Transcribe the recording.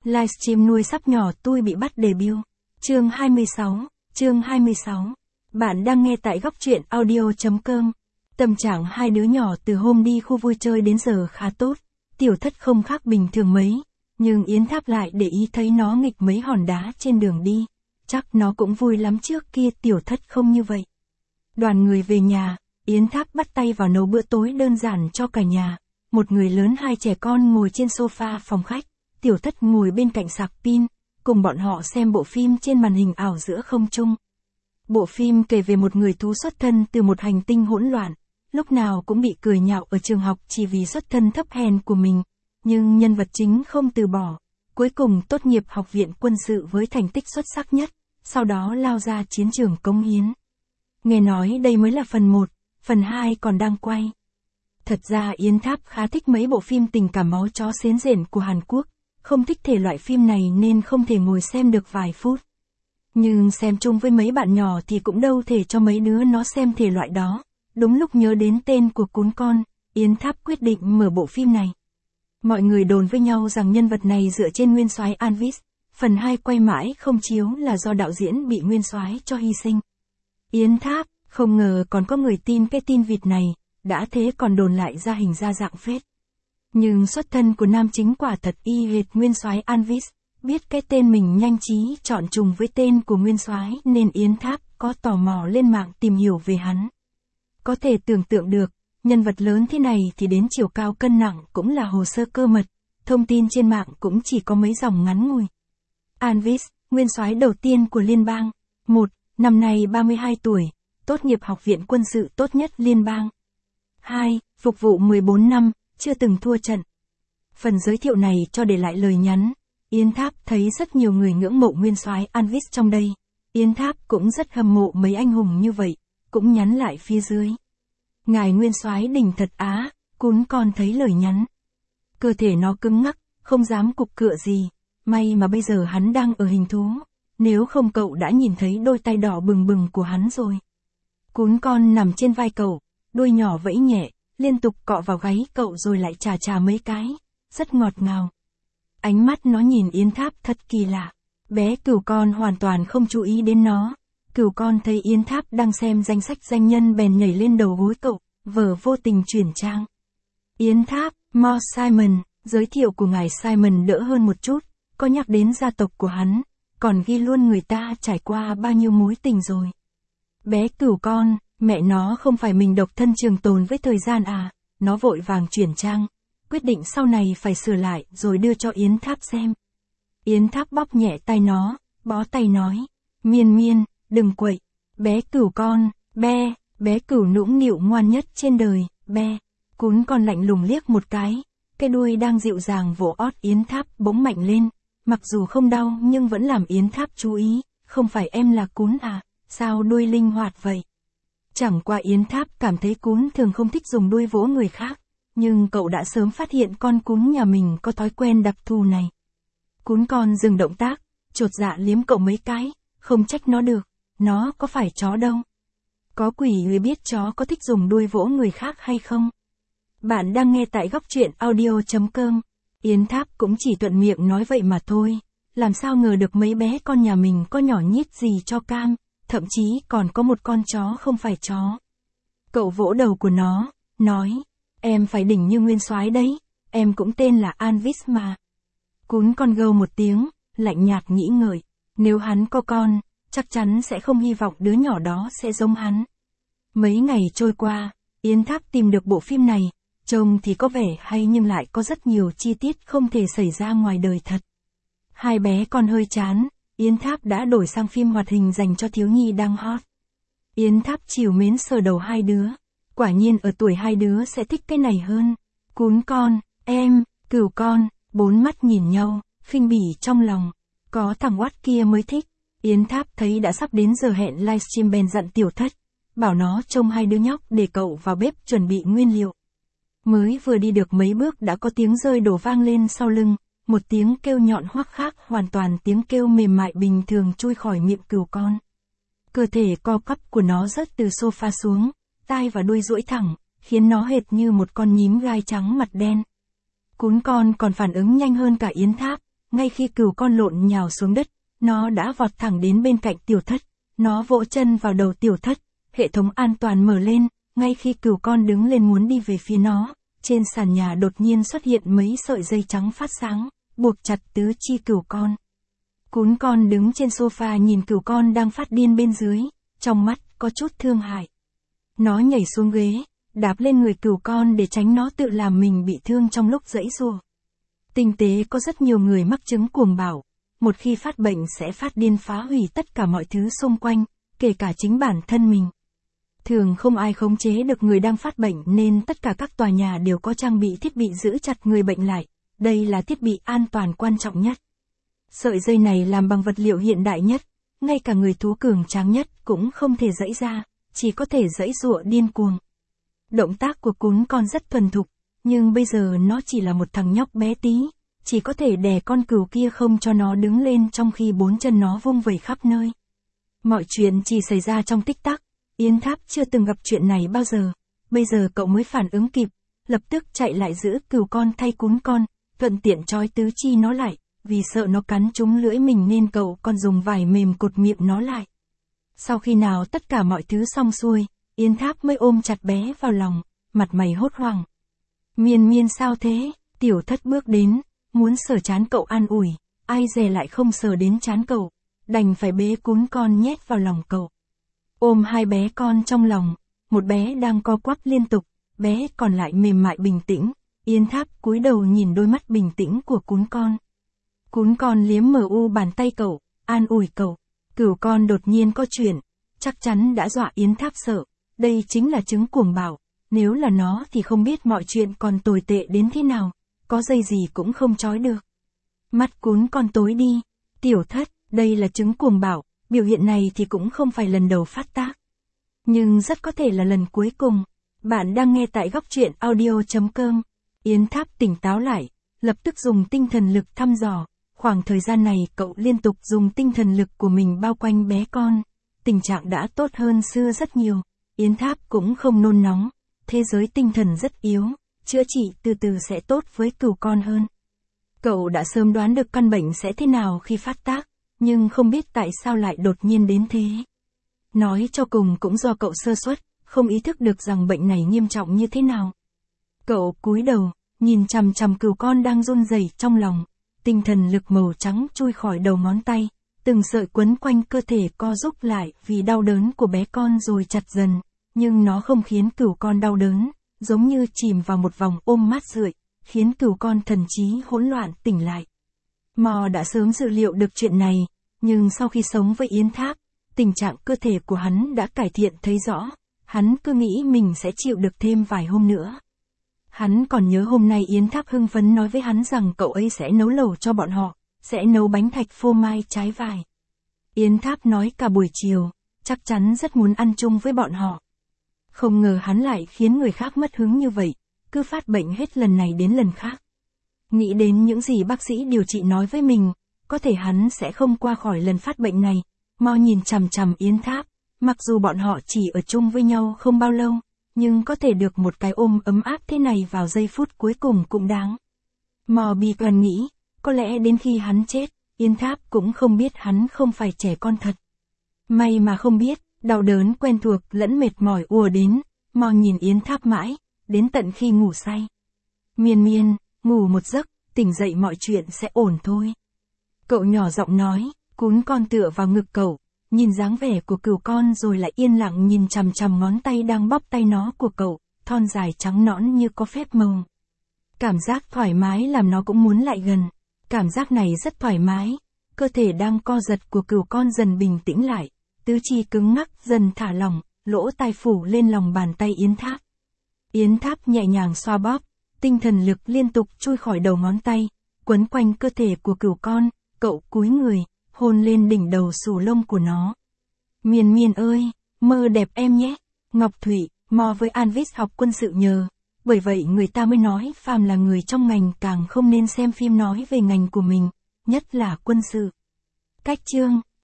Livestream nuôi sắp nhỏ tôi bị bắt debut. Chương 26. Bạn đang nghe tại góc truyện audio.com. Tâm trạng hai đứa nhỏ từ hôm đi khu vui chơi đến giờ khá tốt. Tiểu Thất không khác bình thường mấy, nhưng Yến Tháp lại để ý thấy nó nghịch mấy hòn đá trên đường đi. Chắc nó cũng vui lắm, trước kia Tiểu Thất không như vậy. Đoàn người về nhà, Yến Tháp bắt tay vào nấu bữa tối đơn giản cho cả nhà. Một người lớn hai trẻ con ngồi trên sofa phòng khách, Tiểu Thất ngồi bên cạnh sạc pin, cùng bọn họ xem bộ phim trên màn hình ảo giữa không trung. Bộ phim kể về một người thú xuất thân từ một hành tinh hỗn loạn, lúc nào cũng bị cười nhạo ở trường học chỉ vì xuất thân thấp hèn của mình, nhưng nhân vật chính không từ bỏ, cuối cùng tốt nghiệp học viện quân sự với thành tích xuất sắc nhất, sau đó lao ra chiến trường cống hiến. Nghe nói đây mới là phần 1, phần 2 còn đang quay. Thật ra Yến Tháp khá thích mấy bộ phim tình cảm máu chó xến rện của Hàn Quốc, không thích thể loại phim này nên không thể ngồi xem được vài phút. Nhưng xem chung với mấy bạn nhỏ thì cũng đâu thể cho mấy đứa nó xem thể loại đó. Đúng lúc nhớ đến tên của cún con, Yến Tháp quyết định mở bộ phim này. Mọi người đồn với nhau rằng nhân vật này dựa trên nguyên soái Anvis, phần 2 quay mãi không chiếu là do đạo diễn bị nguyên soái cho hy sinh. Yến Tháp không ngờ còn có người tin cái tin vịt này, đã thế còn đồn lại ra hình ra dạng phết. Nhưng xuất thân của nam chính quả thật y hệt nguyên soái Anvis, biết cái tên mình nhanh trí chọn trùng với tên của nguyên soái nên Yến Tháp có tò mò lên mạng tìm hiểu về hắn. Có thể tưởng tượng được, nhân vật lớn thế này thì đến chiều cao cân nặng cũng là hồ sơ cơ mật, thông tin trên mạng cũng chỉ có mấy dòng ngắn ngủi. Anvis, nguyên soái đầu tiên của liên bang. 1. Năm nay 32 tuổi, tốt nghiệp học viện quân sự tốt nhất liên bang. 2. Phục vụ 14 năm, chưa từng thua trận. Phần giới thiệu này cho để lại lời nhắn. Yến Tháp thấy rất nhiều người ngưỡng mộ nguyên soái Anvis trong đây. Yến Tháp cũng rất hâm mộ mấy anh hùng như vậy, cũng nhắn lại phía dưới. Ngài nguyên soái đỉnh thật á, cún con thấy lời nhắn. Cơ thể nó cứng ngắc, không dám cục cựa gì, may mà bây giờ hắn đang ở hình thú, nếu không cậu đã nhìn thấy đôi tay đỏ bừng bừng của hắn rồi. Cún con nằm trên vai cậu, đuôi nhỏ vẫy nhẹ, liên tục cọ vào gáy cậu rồi lại chà chà mấy cái, rất ngọt ngào. Ánh mắt nó nhìn Yến Tháp thật kỳ lạ. Bé cừu con hoàn toàn không chú ý đến nó. Cừu con thấy Yến Tháp đang xem danh sách danh nhân bèn nhảy lên đầu gối cậu, vờ vô tình chuyển trang. Yến Tháp, Mo Simon, giới thiệu của ngài Simon đỡ hơn một chút, có nhắc đến gia tộc của hắn, còn ghi luôn người ta trải qua bao nhiêu mối tình rồi. Bé cừu con, mẹ nó không phải mình độc thân trường tồn với thời gian à, nó vội vàng chuyển trang, quyết định sau này phải sửa lại rồi đưa cho Yến Tháp xem. Yến Tháp bóp nhẹ tay nó, bó tay nói, Miên Miên, đừng quậy, bé cừu con, be, bé cừu nũng nịu ngoan nhất trên đời, be. Cún con lạnh lùng liếc một cái đuôi đang dịu dàng vỗ ót Yến Tháp bỗng mạnh lên, mặc dù không đau nhưng vẫn làm Yến Tháp chú ý, không phải em là cún à, sao đuôi linh hoạt vậy? Chẳng qua Yến Tháp cảm thấy cún thường không thích dùng đuôi vỗ người khác, nhưng cậu đã sớm phát hiện con cún nhà mình có thói quen đặc thù này. Cún con dừng động tác, chột dạ liếm cậu mấy cái, không trách nó được, nó có phải chó đâu. Có quỷ người biết chó có thích dùng đuôi vỗ người khác hay không? Bạn đang nghe tại góc truyện audio.com. Yến Tháp cũng chỉ thuận miệng nói vậy mà thôi, làm sao ngờ được mấy bé con nhà mình có nhỏ nhít gì cho cam, thậm chí còn có một con chó không phải chó. Cậu vỗ đầu của nó, nói, em phải đỉnh như nguyên soái đấy, em cũng tên là Anvis mà. Cún con gâu một tiếng, lạnh nhạt nghĩ ngợi, nếu hắn có con, chắc chắn sẽ không hy vọng đứa nhỏ đó sẽ giống hắn. Mấy ngày trôi qua, Yến Tháp tìm được bộ phim này, trông thì có vẻ hay nhưng lại có rất nhiều chi tiết không thể xảy ra ngoài đời thật. Hai bé con hơi chán, Yến Tháp đã đổi sang phim hoạt hình dành cho thiếu nhi đang hot. Yến Tháp trìu mến sờ đầu hai đứa, quả nhiên ở tuổi hai đứa sẽ thích cái này hơn. Cún con, em, cừu con, bốn mắt nhìn nhau, khinh bỉ trong lòng, có thằng oát kia mới thích. Yến Tháp thấy đã sắp đến giờ hẹn livestream bèn dặn Tiểu Thất, bảo nó trông hai đứa nhóc để cậu vào bếp chuẩn bị nguyên liệu. Mới vừa đi được mấy bước đã có tiếng rơi đổ vang lên sau lưng, một tiếng kêu nhọn hoắc khác hoàn toàn tiếng kêu mềm mại bình thường chui khỏi miệng cừu con. Cơ thể co quắp của nó rớt từ sofa xuống, tai và đuôi duỗi thẳng, khiến nó hệt như một con nhím gai trắng mặt đen. Cún con còn phản ứng nhanh hơn cả Yến Tháp, ngay khi cừu con lộn nhào xuống đất, nó đã vọt thẳng đến bên cạnh Tiểu Thất. Nó vỗ chân vào đầu Tiểu Thất, hệ thống an toàn mở lên, ngay khi cừu con đứng lên muốn đi về phía nó, trên sàn nhà đột nhiên xuất hiện mấy sợi dây trắng phát sáng, buộc chặt tứ chi cừu con. Cún con đứng trên sofa nhìn cừu con đang phát điên bên dưới, trong mắt có chút thương hại. Nó nhảy xuống ghế, đạp lên người cừu con để tránh nó tự làm mình bị thương trong lúc giãy giụa. Tinh tế có rất nhiều người mắc chứng cuồng bạo, một khi phát bệnh sẽ phát điên phá hủy tất cả mọi thứ xung quanh, kể cả chính bản thân mình. Thường không ai khống chế được người đang phát bệnh nên tất cả các tòa nhà đều có trang bị thiết bị giữ chặt người bệnh lại, đây là thiết bị an toàn quan trọng nhất. Sợi dây này làm bằng vật liệu hiện đại nhất, ngay cả người thú cường tráng nhất cũng không thể giãy ra, chỉ có thể giãy giụa điên cuồng. Động tác của cún con rất thuần thục, nhưng bây giờ nó chỉ là một thằng nhóc bé tí, chỉ có thể đè con cừu kia không cho nó đứng lên trong khi bốn chân nó vung vẩy khắp nơi. Mọi chuyện chỉ xảy ra trong tích tắc, Yến Tháp chưa từng gặp chuyện này bao giờ, bây giờ cậu mới phản ứng kịp, lập tức chạy lại giữ cừu con thay cún con, thuận tiện trói tứ chi nó lại, vì sợ nó cắn trúng lưỡi mình nên cậu còn dùng vải mềm cột miệng nó lại. Sau khi nào tất cả mọi thứ xong xuôi, Yến Tháp mới ôm chặt bé vào lòng, mặt mày hốt hoảng. Miên Miên sao thế? Tiểu Thất bước đến, muốn sờ trán cậu an ủi, ai dè lại không sờ đến trán cậu, đành phải bế cún con nhét vào lòng cậu. Ôm hai bé con trong lòng, một bé đang co quắp liên tục, bé còn lại mềm mại bình tĩnh, Yến Tháp cúi đầu nhìn đôi mắt bình tĩnh của cún con. Cún con liếm bàn tay cậu, an ủi cậu, cừu con đột nhiên có chuyện, chắc chắn đã dọa Yến Tháp sợ, đây chính là chứng cuồng bạo, nếu là nó thì không biết mọi chuyện còn tồi tệ đến thế nào, có dây gì cũng không trói được. Mắt cún con tối đi, Tiểu Thất, đây là chứng cuồng bạo, biểu hiện này thì cũng không phải lần đầu phát tác. Nhưng rất có thể là lần cuối cùng. Bạn đang nghe tại góc truyện audio.com. Yến Tháp tỉnh táo lại, lập tức dùng tinh thần lực thăm dò. Khoảng thời gian này cậu liên tục dùng tinh thần lực của mình bao quanh bé con. Tình trạng đã tốt hơn xưa rất nhiều. Yến Tháp cũng không nôn nóng. Thế giới tinh thần rất yếu, chữa trị từ từ sẽ tốt với cừu con hơn. Cậu đã sớm đoán được căn bệnh sẽ thế nào khi phát tác, nhưng không biết tại sao lại đột nhiên đến thế. Nói cho cùng cũng do cậu sơ suất, không ý thức được rằng bệnh này nghiêm trọng như thế nào. Cậu cúi đầu, nhìn chằm chằm cừu con đang run rẩy trong lòng, tinh thần lực màu trắng chui khỏi đầu ngón tay, từng sợi quấn quanh cơ thể co rúm lại vì đau đớn của bé con rồi chặt dần, nhưng nó không khiến cừu con đau đớn, giống như chìm vào một vòng ôm mát rượi, khiến cừu con thần trí hỗn loạn tỉnh lại. Mò đã sớm dự liệu được chuyện này, nhưng sau khi sống với Yến Tháp, tình trạng cơ thể của hắn đã cải thiện thấy rõ, hắn cứ nghĩ mình sẽ chịu được thêm vài hôm nữa. Hắn còn nhớ hôm nay Yến Tháp hưng phấn nói với hắn rằng cậu ấy sẽ nấu lẩu cho bọn họ, sẽ nấu bánh thạch phô mai trái vải. Yến Tháp nói cả buổi chiều, chắc chắn rất muốn ăn chung với bọn họ. Không ngờ hắn lại khiến người khác mất hứng như vậy, cứ phát bệnh hết lần này đến lần khác. Nghĩ đến những gì bác sĩ điều trị nói với mình, có thể hắn sẽ không qua khỏi lần phát bệnh này. Mo nhìn chằm chằm Yến Tháp, mặc dù bọn họ chỉ ở chung với nhau không bao lâu, nhưng có thể được một cái ôm ấm áp thế này vào giây phút cuối cùng cũng đáng. Mo bi quan nghĩ, có lẽ đến khi hắn chết, Yến Tháp cũng không biết hắn không phải trẻ con thật. May mà không biết, đau đớn quen thuộc lẫn mệt mỏi ùa đến, Mo nhìn Yến Tháp mãi, đến tận khi ngủ say. Miên Miên, ngủ một giấc, tỉnh dậy mọi chuyện sẽ ổn thôi. Cậu nhỏ giọng nói, cún con tựa vào ngực cậu, nhìn dáng vẻ của cừu con rồi lại yên lặng nhìn chằm chằm ngón tay đang bóp tay nó của cậu, thon dài trắng nõn như có phép màu. Cảm giác thoải mái làm nó cũng muốn lại gần. Cảm giác này rất thoải mái, cơ thể đang co giật của cừu con dần bình tĩnh lại, tứ chi cứng ngắc dần thả lỏng, lỗ tai phủ lên lòng bàn tay Yến Tháp. Yến Tháp nhẹ nhàng xoa bóp, tinh thần lực liên tục chui khỏi đầu ngón tay, quấn quanh cơ thể của cừu con, cậu cúi người, hôn lên đỉnh đầu xù lông của nó. Miên Miên ơi, mơ đẹp em nhé. Ngọc Thủy, Mo với Anvis học quân sự nhờ. Bởi vậy người ta mới nói phàm là người trong ngành càng không nên xem phim nói về ngành của mình, nhất là quân sự. Cách chương